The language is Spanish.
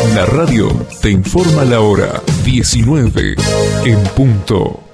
La radio te informa la hora 19 en punto.